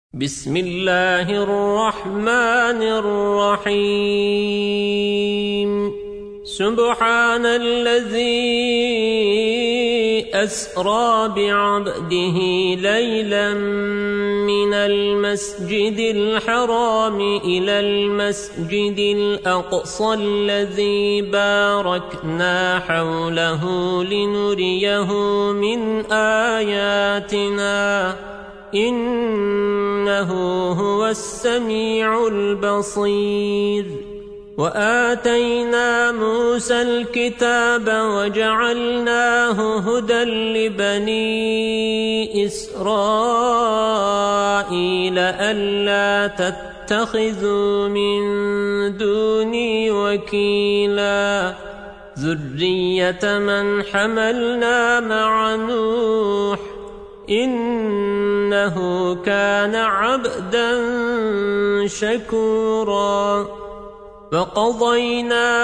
بسم الله الرحمن الرحيم سبحان الذي أسرى بعبده ليلا من المسجد الحرام إلى المسجد الأقصى الذي باركنا حوله لنريه من آياتنا إنه هو السميع البصير وآتينا موسى الكتاب وجعلناه هدى لبني إسرائيل ألا تتخذوا من دوني وكيلا ذرية من حملنا مع نوح إنه كان عبدا شكورا وقضينا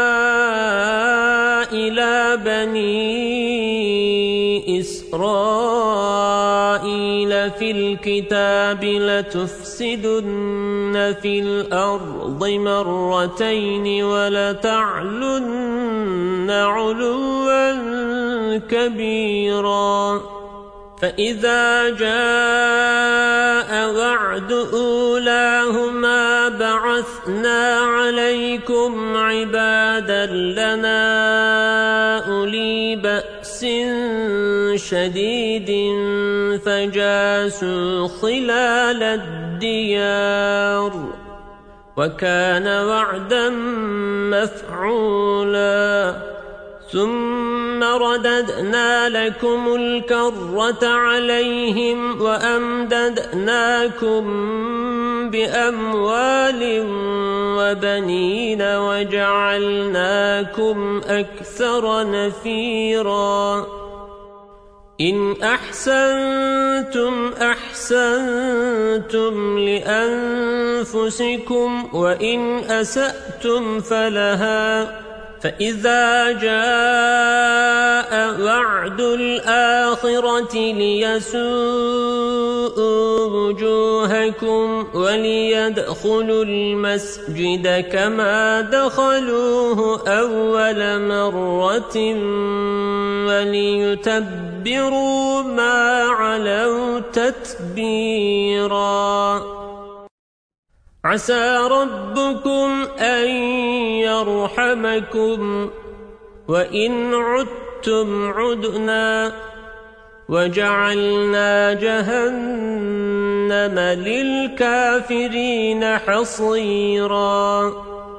إلى بني إسرائيل في الكتاب لتفسدن في الأرض مرتين ولتعلن علوا كبيرا فإذا جاء وعد أولاهما بعثنا عليكم عبادا لنا أولي بأس شديد فجاسوا خلال الديار وكان وعدا مفعولا ثم رددنا لكم الكرة عليهم وأمددناكم بأموال وبنين وجعلناكم أكثر نفيرا إن أحسنتم أحسنتم لأنفسكم وإن أسأتم فلها فإذا جاء وعد الآخرة ليسوءوا وجوهكم وليدخلوا المسجد كما دخلوه أول مرة وليتبروا ما علوا تتبيرا عسى ربكم أن يرحمكم وإن عدتم عدنا وجعلنا جهنم للكافرين حصيرا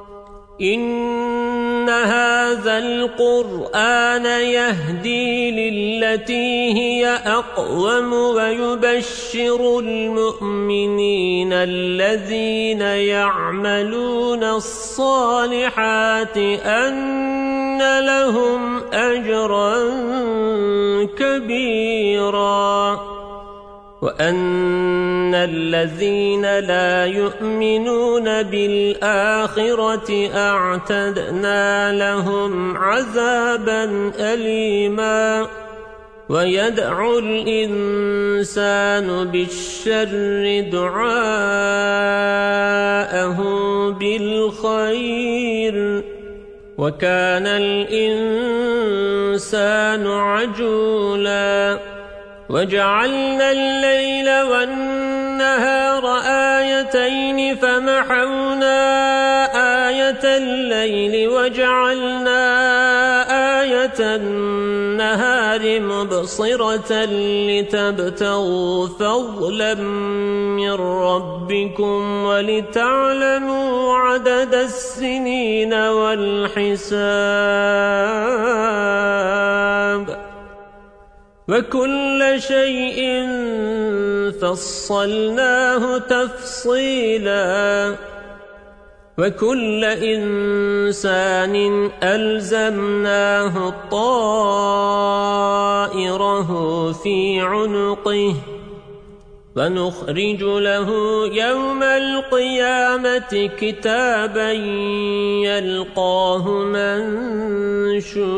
إن هذا القرآن يهدي للتي هي أقوم ويبشر المؤمنين الذين يعملون الصالحات أن لهم أجرا كبيرا وأن الذين لا يؤمنون بالآخرة أعتدنا لهم عذابا أليما ويدعو الإنسان بالشر دعاءه بالخير وكان الإنسان عجولا وجعلنا الليل والنهار آيتين فمحونا آية الليل وجعلنا آية النهار مبصرة لتبتغوا فضلا من ربكم ولتعلموا عدد السنين والحساب وكل شيء فصلناه تفصيلا وكل إنسان ألزمناه طائره في عنقه ونخرج له يوم القيامة كتابا يلقاه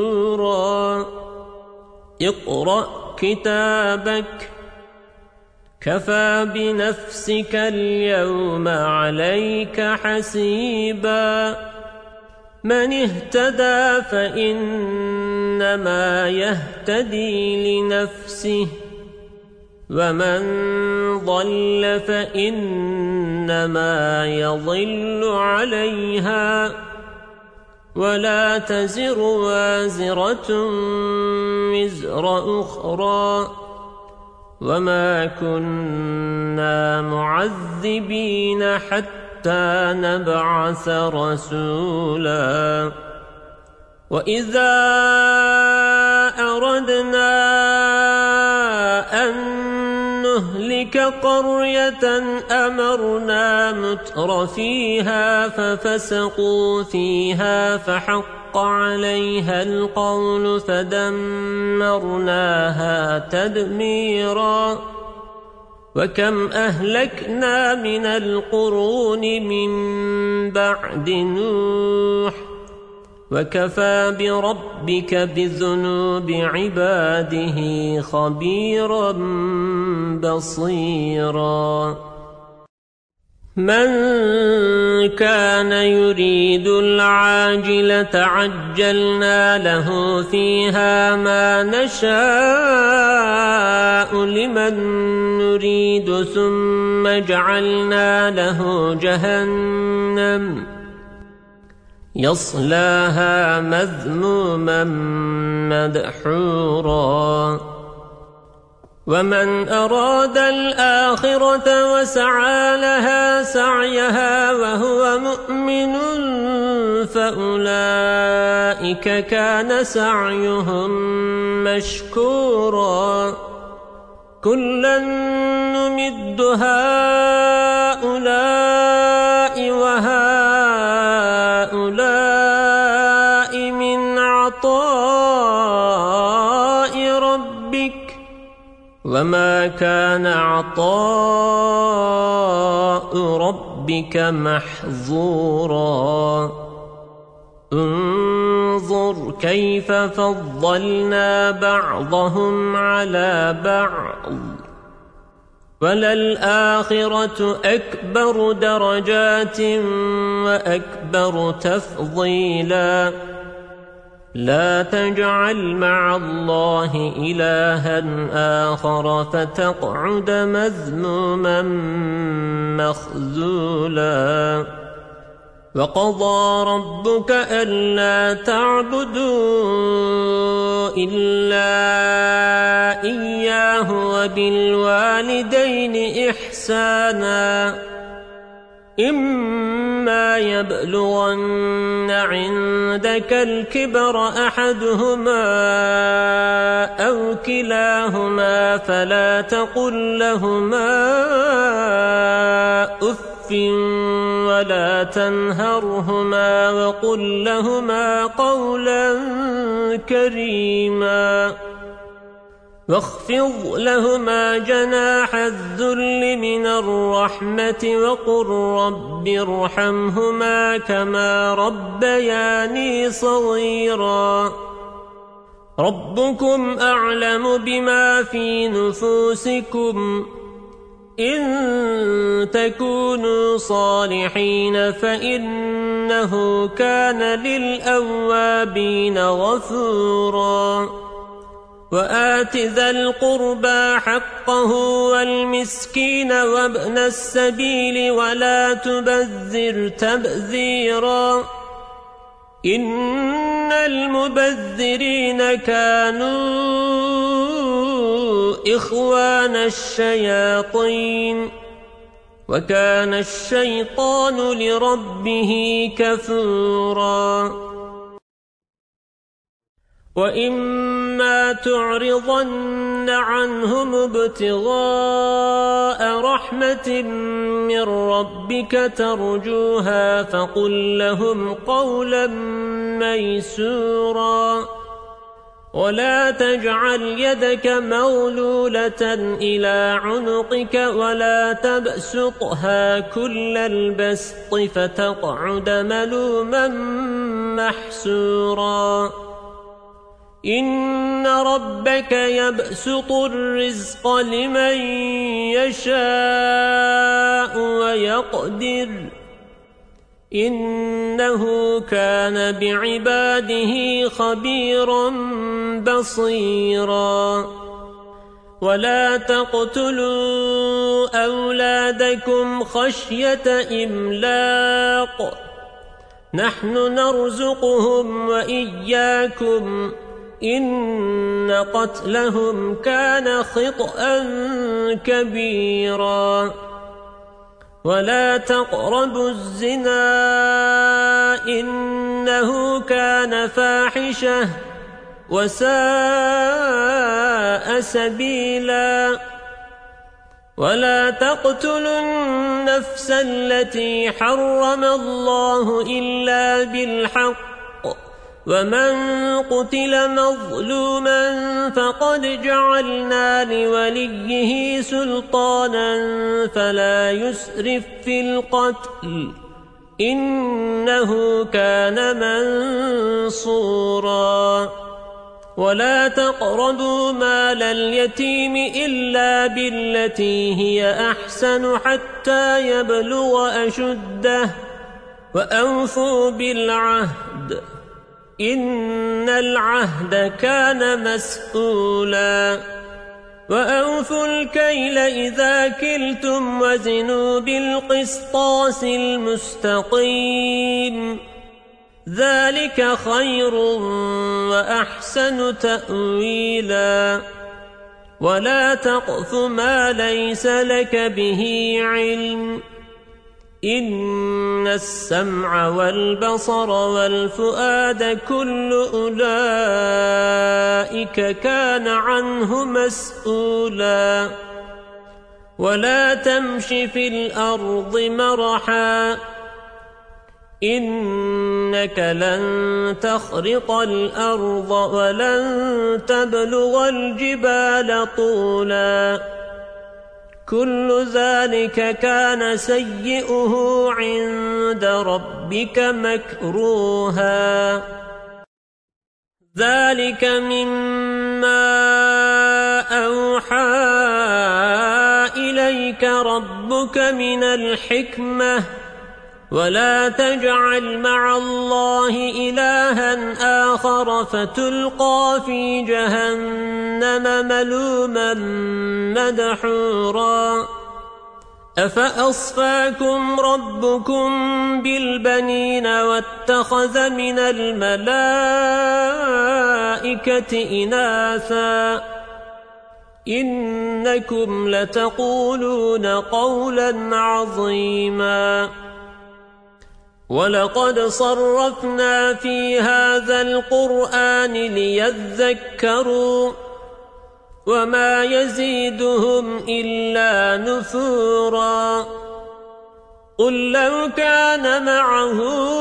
منشورا اقرأ كتابك كفى بنفسك اليوم عليك حسيبا من اهتدى فإنما يهتدي لنفسه ومن ضل فإنما يضل عليها ولا تزر وازرة وزر أخرى وما كنا معذبين حتى نبعث رسولا وإذا أردنا أن نهلك قرية أمرنا متر فيها ففسقوا فيها فحق عليها القول فدمرناها تدميرا وكم أهلكنا من القرون من بعد نوح وكفى بربك بذنوب عباده خبيرا بصيرا من كان يريد العاجلة عجلنا له فيها ما نشاء لمن نريد ثم جعلنا له جهنم يصلاها مذموما مدحورا ومن أراد الآخرة وسعى لها سعيها وهو مؤمن فأولئك كان سعيهم مشكورا كلا نمد هؤلاء وهؤلاء من عطاء ربك وما كان عطاء ربك محظورا انظر كيف فضلنا بعضهم على بعض وللآخرة أكبر درجات وأكبر تفضيلا لا تجعل مع الله إلها آخر فتقعد مذموما مخذولا وقضى ربك ألا تعبدوا إلا إياه وبالوالدين إحسانا إما يبلغن عندك الكبر أحدهما أو كلاهما فلا تقل لهما أف ولا تنهرهما وقل لهما قولا كريما واخفض لهما جناح الذل من الرحمة وقل رب ارحمهما كما ربياني صغيرا ربكم أعلم بما في نفوسكم إن تكونوا صالحين فإنه كان للأوابين غفورا وآت ذا القربى حقه والمسكين وابن السبيل ولا تبذر تبذيرا إن المبذرين كانوا إخوان الشياطين وكان الشيطان لربه كفورا وإما تعرضن عنهم ابتغاء رحمة من ربك ترجوها فقل لهم قولا ميسورا ولا تجعل يدك مغلولة إلى عنقك ولا تبسطها كل البسط فتقعد ملوما محسورا إن ربك يبسط الرزق لمن يشاء ويقدر إنه كان بعباده خبيرا بصيرا ولا تقتلوا أولادكم خشية إملاق نحن نرزقهم وإياكم إن قتلهم كان خطأ كبيرا ولا تقربوا الزنا إنه كان فاحشة وساء سبيلا ولا تقتلوا النفس التي حرم الله إلا بالحق ومن قتل مظلوما فقد جعلنا لوليه سلطانا فلا يسرف في القتل إنه كان منصورا ولا تقربوا مال اليتيم إلا بالتي هي أحسن حتى يبلغ أشده وأوفوا بالعهد إن العهد كان مسؤولا وأوفوا الكيل إذا كلتم وزنوا بالقسطاس المستقيم ذلك خير وأحسن تأويلا ولا تقف ما ليس لك به علم إن السمع والبصر والفؤاد كل أولئك كان عنه مسؤولا ولا تمش في الأرض مرحا إنك لن تخرق الأرض ولن تبلغ الجبال طولا كل ذلك كان سيئه عند ربك مكروها ذلك مما أوحى إليك ربك من الحكمة ولا تجعل مع الله إلها آخر فتلقى في جهنم ملوما مدحورا أفأصفاكم ربكم بالبنين واتخذ من الملائكة إناثا إنكم لتقولون قولا عظيما ولقد صرفنا في هذا القرآن ليذكروا وما يزيدهم إلا نفورا قل لو كان معه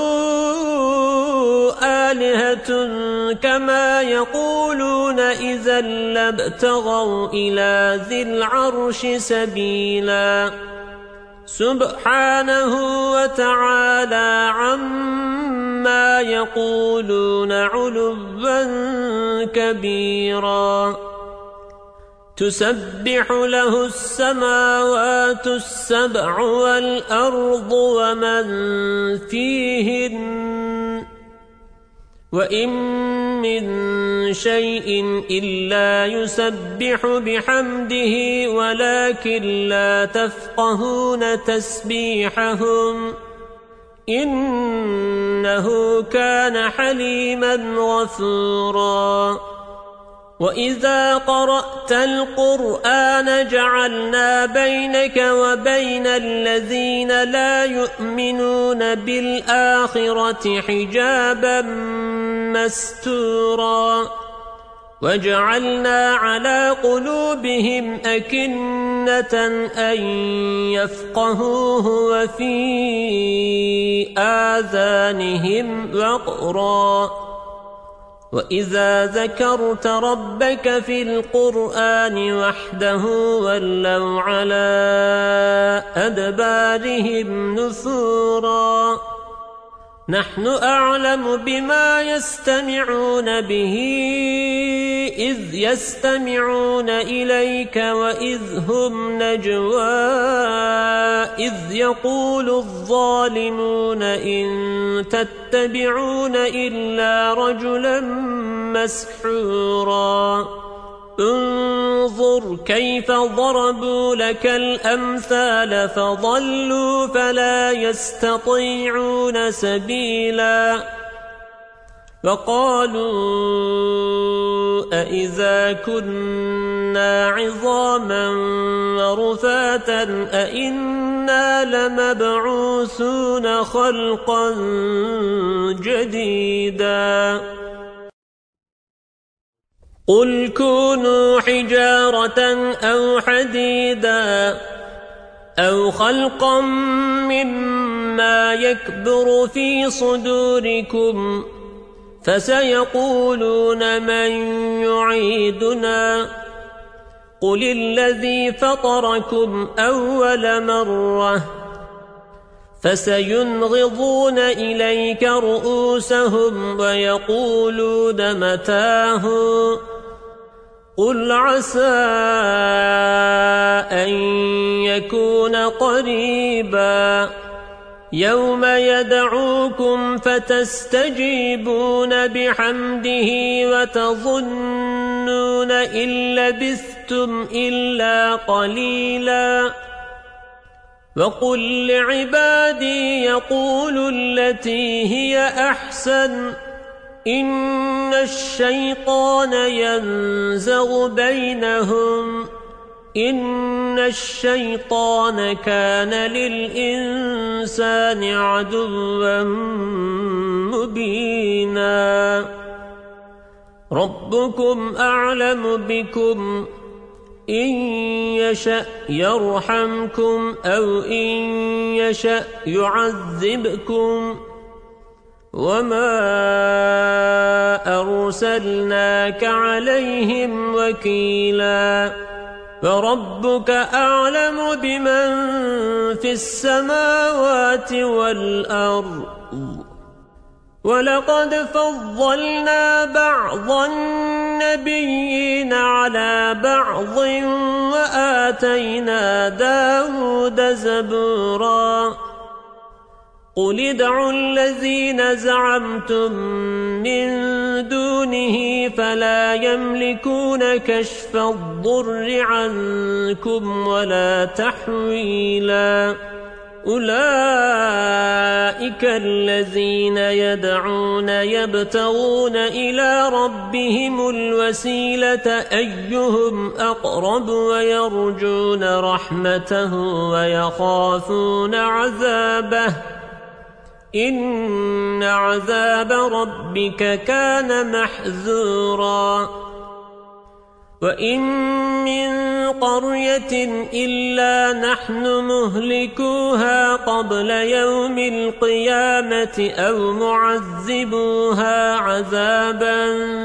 آلهة كما يقولون إذا لابتغوا إلى ذي العرش سبيلا سبحانه وتعالى عما يقولون علوا كبيرا تسبح له السماوات السبع والأرض ومن فيهن وإن من شيء إلا يسبح بحمده ولكن لا تفقهون تسبيحهم إنه كان حليما غفورا وإذا قرأت القرآن جعلنا بينك وبين الذين لا يؤمنون بالآخرة حجابا مستورا وجعلنا على قلوبهم أكنة أن يفقهوه وفي آذانهم وقرا وإذا ذكرت ربك في القرآن وحده ولوا على أدبارهم نفورا نحن أعلم بما يستمعون به إذ يستمعون إليك وإذ هم نجوى إذ يقول الظالمون إن تتبعون إلا رجلا مسحورا انظر كيف ضربوا لك الأمثال فضلوا فلا يستطيعون سبيلا وقالوا أإذا كنا عظاما ورفاتا أإنا لمبعوثون خلقا جديدا قل كونوا حجارة أو حديدا أو خلقا مما يكبر في صدوركم فسيقولون من يعيدنا قل الذي فطركم أول مرة فسينغضون إليك رؤوسهم ويقولون متاه قل عسى أن يكون قريبا يوم يدعوكم فتستجيبون بحمده وتظنون إن لبثتم إلا قليلا وقل لعبادي يقولوا التي هي أحسن إن الشيطان ينزغ بينهم إن الشيطان كان للإنسان عدوا مبينا ربكم أعلم بكم إن يشأ يرحمكم أو إن يشأ يعذبكم وما أرسلناك عليهم وكيلا وربك أعلم بمن في السماوات والأرض ولقد فضلنا بعض النبيين على بعض وآتينا داود زبورا قل ادعوا الذين زعمتم من دونه فلا يملكون كشف الضر عنكم ولا تحويلا أولئك الذين يدعون يبتغون إلى ربهم الوسيلة أيهم أقرب ويرجون رحمته ويخافون عذابه إن عذاب ربك كان محذورا وإن من قرية إلا نحن مهلكوها قبل يوم القيامة أو معذبوها عذابا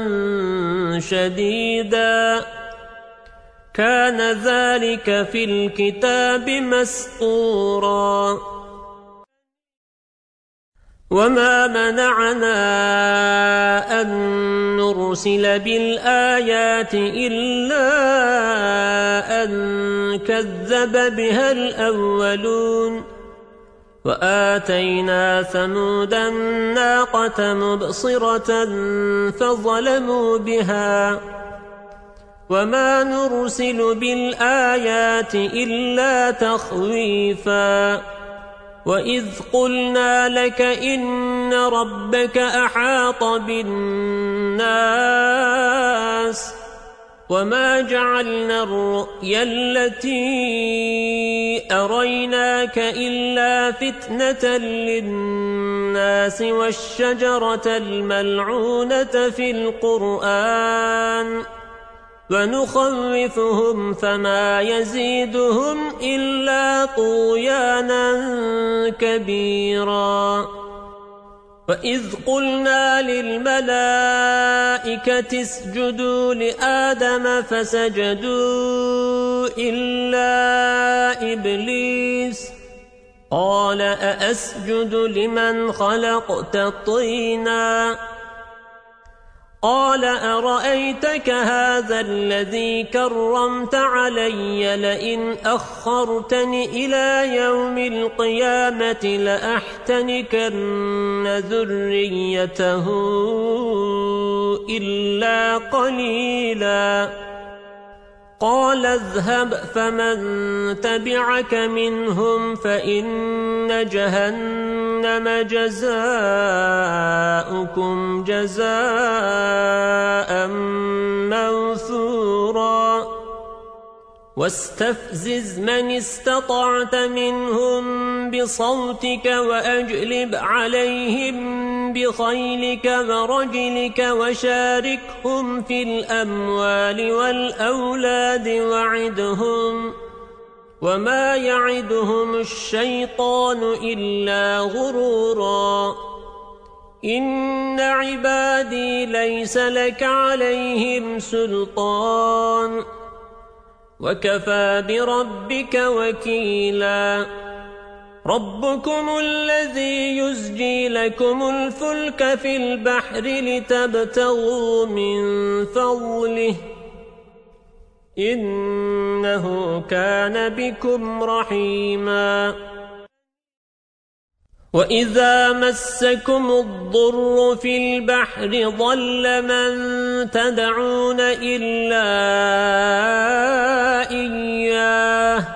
شديدا كان ذلك في الكتاب مسطورا وما منعنا أن نرسل بالآيات إلا أن كذب بها الأولون وآتينا ثمود الناقة مبصرة فظلموا بها وما نرسل بالآيات إلا تخويفا وإذ قلنا لك إن ربك أحاط بالناس وما جعلنا الرؤيا التي أريناك إلا فتنة للناس والشجرة الملعونة في القرآن ونخوفهم فما يزيدهم إلا طغيانا كبيرا وإذ قلنا للملائكة اسجدوا لآدم فسجدوا إلا إبليس قال أأسجد لمن خلقت طينا قال أرأيتك هذا الذي كرمت علي لئن أخرتني إلى يوم القيامة لأحتنكن ذريته إلا قليلا قال اذهب فمن تبعك منهم فإن جهنم جزاؤكم جزاء موثورا واستفزز من استطعت منهم بصوتك وأجلب عليهم بخيلك ورجلك وشاركهم في الأموال والأولاد وعدهم وما يعدهم الشيطان إلا غرورا إن عبادي ليس لك عليهم سلطان وكفى بربك وكيلا ربكم الذي يزجي لكم الفلك في البحر لتبتغوا من فضله إنه كان بكم رحيما وإذا مسكم الضر في البحر ضل من تدعون إلا إياه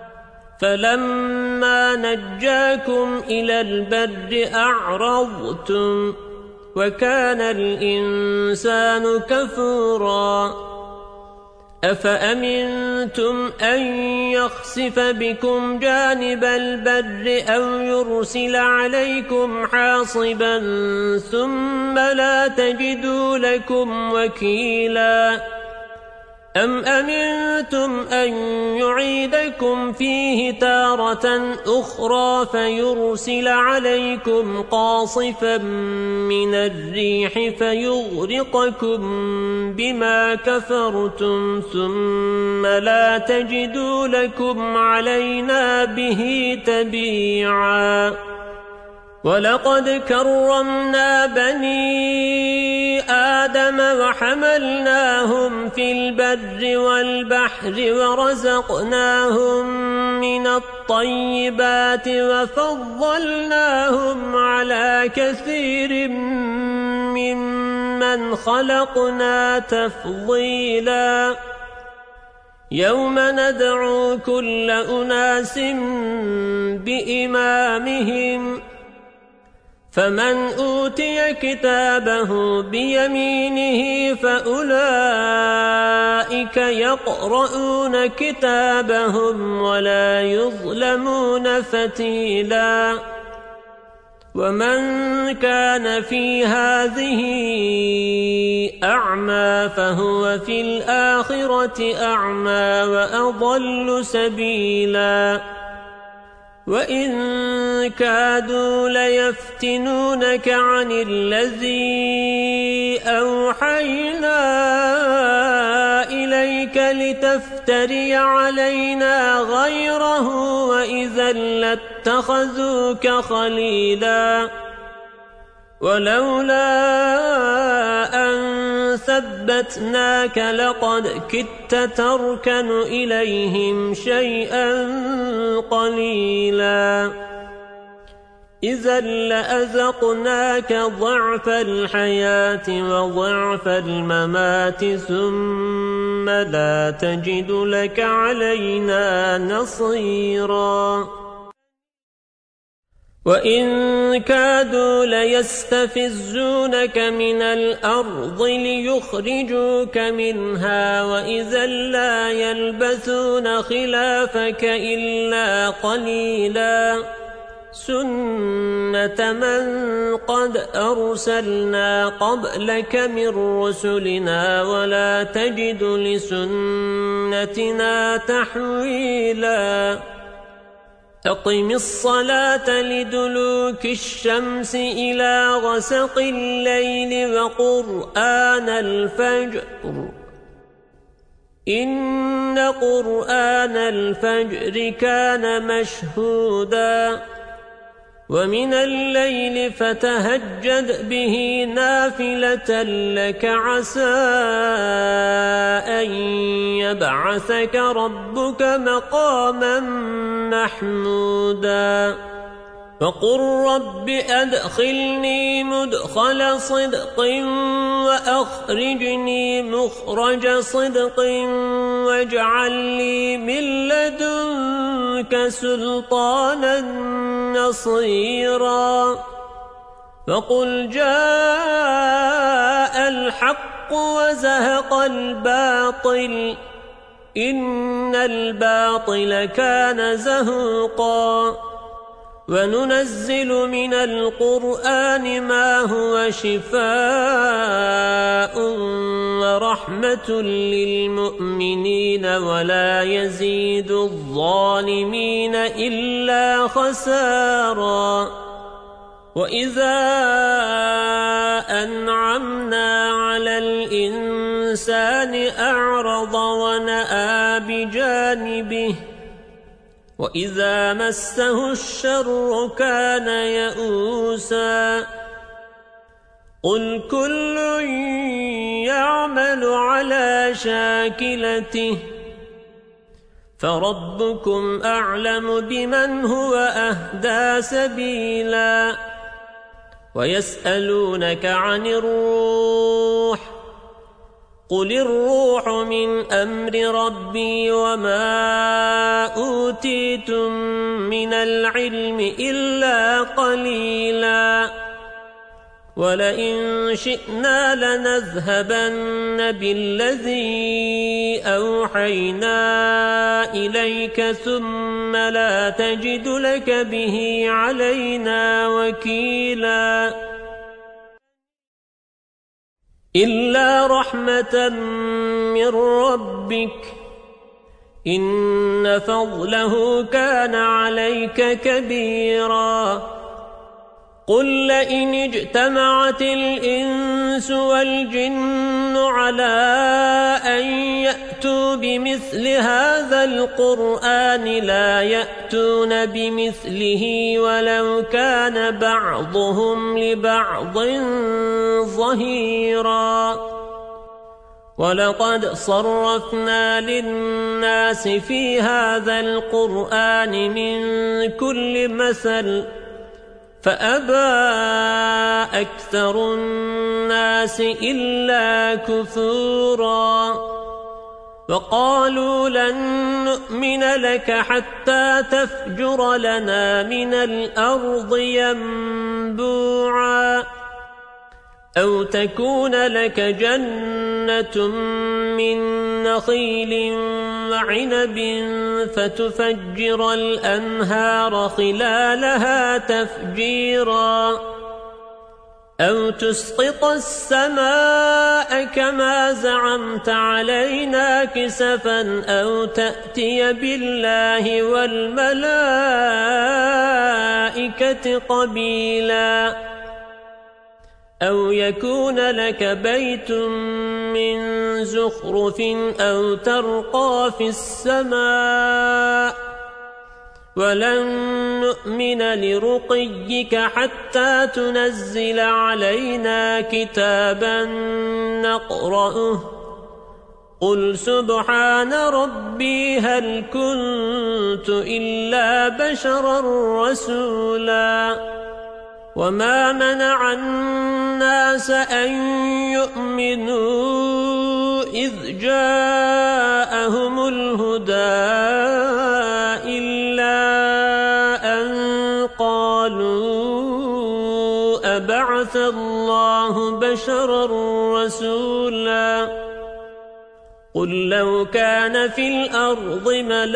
فلما نجاكم إلى البر أعرضتم وكان الإنسان كفورا أفأمنتم أن يخسف بكم جانب البر أو يرسل عليكم حاصبا ثم لا تجدوا لكم وكيلا أم أمنتم أن يعيدكم فيه تارة أخرى فيرسل عليكم قاصفا من الريح فيغرقكم بما كفرتم ثم لا تجدوا لكم علينا به تبيعا ولقد كرمنا بني آدم وحملناهم في البر والبحر ورزقناهم من الطيبات وفضلناهم على كثير ممن خلقنا تفضيلا يوم ندعو كل أناس بإمامهم فمن أوتي كتابه بيمينه فأولئك يقرؤون كتابهم ولا يظلمون فتيلا ومن كان في هذه أعمى فهو في الآخرة أعمى وأضل سبيلا وإن كادوا ليفتنونك عن الذي أوحينا إليك لتفتري علينا غيره وإذا لاتخذوك خليلا ولولا أن ثبتناك لقد كدت تركن إليهم شيئا قليلا إذا لأذقناك ضعف الحياة وضعف الممات ثم لا تجد لك علينا نصيرا وإن كادوا ليستفزونك من الأرض ليخرجوك منها وإذا لا يلبثون خلافك إلا قليلا سنة من قد أرسلنا قبلك من رسلنا ولا تجد لسنتنا تحويلا أقم الصلاة لدلوك الشمس إلى غسق الليل وقرآن الفجر إن قرآن الفجر كان مشهودا ومن الليل فتهجد به نافلة لك عسى أن يبعثك ربك مقاما محمودا فقل رب أدخلني مدخل صدق وأخرجني مخرج صدق واجعل لي من لدنك سلطانا نصيرا فقل جاء الحق وزهق الباطل إن الباطل كان زهوقا وننزل من القرآن ما هو شفاء ورحمة للمؤمنين ولا يزيد الظالمين إلا خسارا وإذا أنعمنا على الإنسان أعرض ونأى بجانبه وإذا مسه الشر كان يئوسا قل كل يعمل على شاكلته فربكم أعلم بمن هو أهدى سبيلا ويسألونك عن الروح قل الروح من أمر ربي وما أوتيتم من العلم إلا قليلا ولئن شئنا لنذهبن بالذي أوحينا إليك ثم لا تجد لك به علينا وكيلا إلا رحمة من ربك إن فضله كان عليك كبيرا قل لئن اجتمعت الإنس والجن على أن يأتوا بمثل هذا القرآن لا يأتون بمثله ولو كان بعضهم لبعض ظهيرا ولقد صرفنا للناس في هذا القرآن من كل مثل فأبى أكثر الناس إلا كفورا وقالوا لن نؤمن لك حتى تفجر لنا من الأرض ينبوعا أو تكون لك جنة من نخيل وعنب فتفجر الأنهار خلالها تفجيرا أو تسقط السماء كما زعمت علينا كسفا أو تأتي بالله والملائكة قبيلا أو يكون لك بيت من زخرف أو ترقى في السماء ولن نؤمن لرقيك حتى تنزل علينا كتابا نقرأه قل سبحان ربي هل كنت إلا بشرا رسولا وما منع الناس أن يؤمنوا إذ جاءهم الهدى إلا أن قالوا أبعث الله بشرا رسولا قل لو كان في الأرض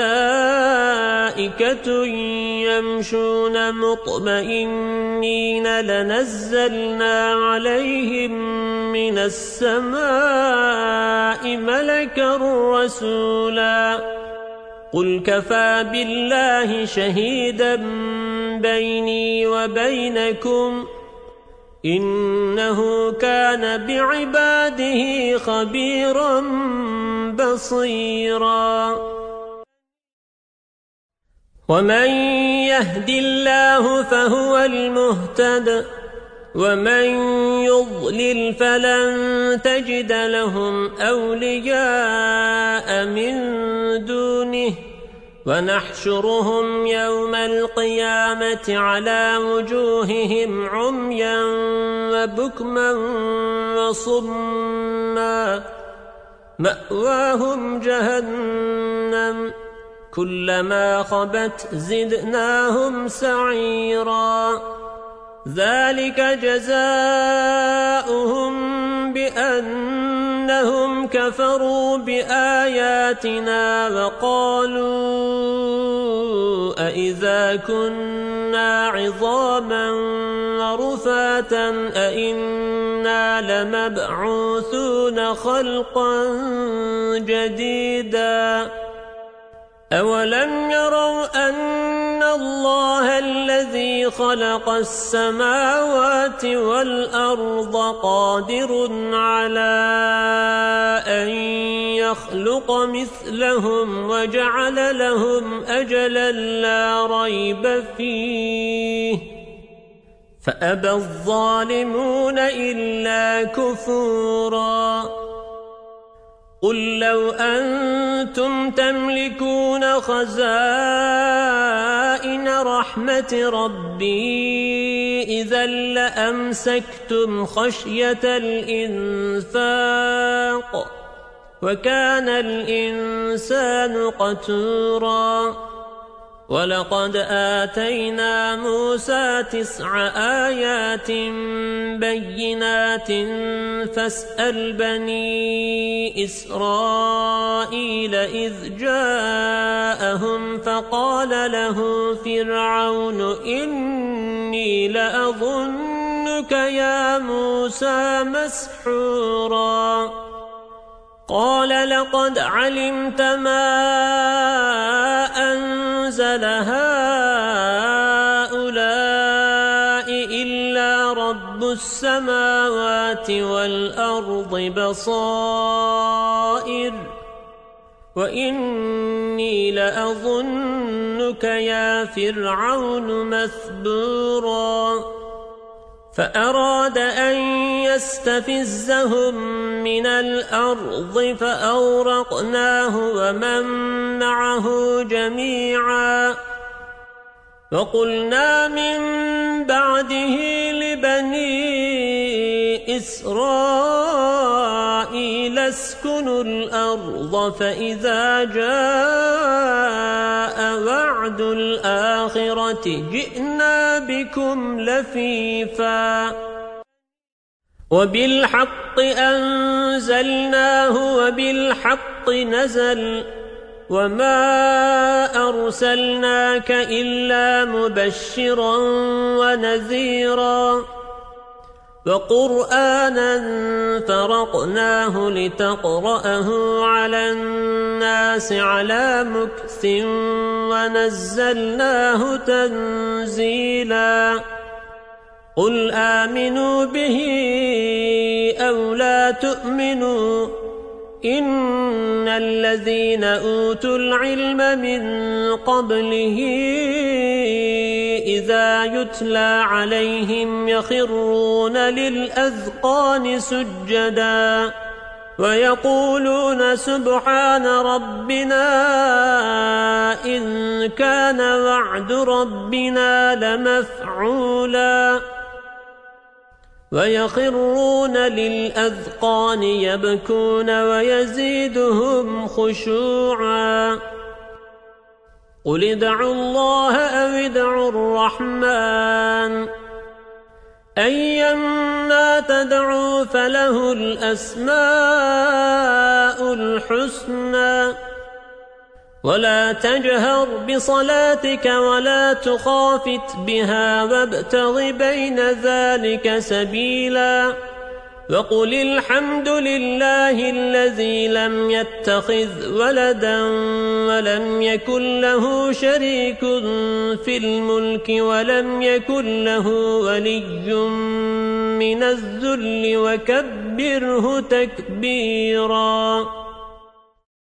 ملائكة يمشون مطمئنين لنزلنا عليهم من السماء ملكا رسولا قل كفى بالله شهيدا بيني وبينكم إنه كان بعباده خبيرا بصيرا ومن يهد الله فهو المهتد ومن يضلل فلن تجد لهم أولياء من دونه ونحشرهم يوم القيامة على وجوههم عميا وبكما وصما مأواهم جهنم كلما خبت زدناهم سعيرا ذلك جزاؤهم بأنهم كفروا بآياتنا وقالوا أإذا كنا عظاما ورفاتا أإنا لمبعوثون خلقا جديدا أولم يروا أن الله الذي خلق السماوات والأرض قادر على أن يخلق مثلهم وجعل لهم أجلا لا ريب فيه فأبى الظالمون إلا كفورا قل لو أنتم تملكون خزائن رحمة ربي إذا لأمسكتم خشية الإنفاق وكان الإنسان قتورا ولقد آتينا موسى 9 آيات بينات فاسأل بني إسرائيل إذ جاءهم فقال له فرعون إني لأظنك يا موسى مسحورا قال لقد علمت ما أنزل هؤلاء إلا رب السماوات والأرض بصائر وإني لأظنك يا فرعون مثبورا فأراد أن يستفزهم من الأرض فأورقناه ومن معه جميعا وقلنا من بعده لبني إسرائيل اسكنوا الأرض فإذا جاء وعد الآخرة جئنا بكم لفيفا وبالحق أنزلناه وبالحق نزل وما أرسلناك إلا مبشرا ونذيرا وقرآنا فرقناه لتقرأه على الناس على مكث ونزلناه تنزيلا قل آمنوا به أو لا تؤمنوا إن الذين أوتوا العلم من قبله إذا يتلى عليهم يخرون للأذقان سجدا ويقولون سبحان ربنا إن كان وعد ربنا لمفعولا ويخرون للأذقان يبكون ويزيدهم خشوعا قل ادعوا الله أو ادعوا الرحمن أيما تدعوا فله الأسماء الحسنى ولا تجهر بصلاتك ولا تخافت بها وابتغ بين ذلك سبيلا وقل الحمد لله الذي لم يتخذ ولدا ولم يكن له شريك في الملك ولم يكن له ولي من الذل وكبره تكبيرا.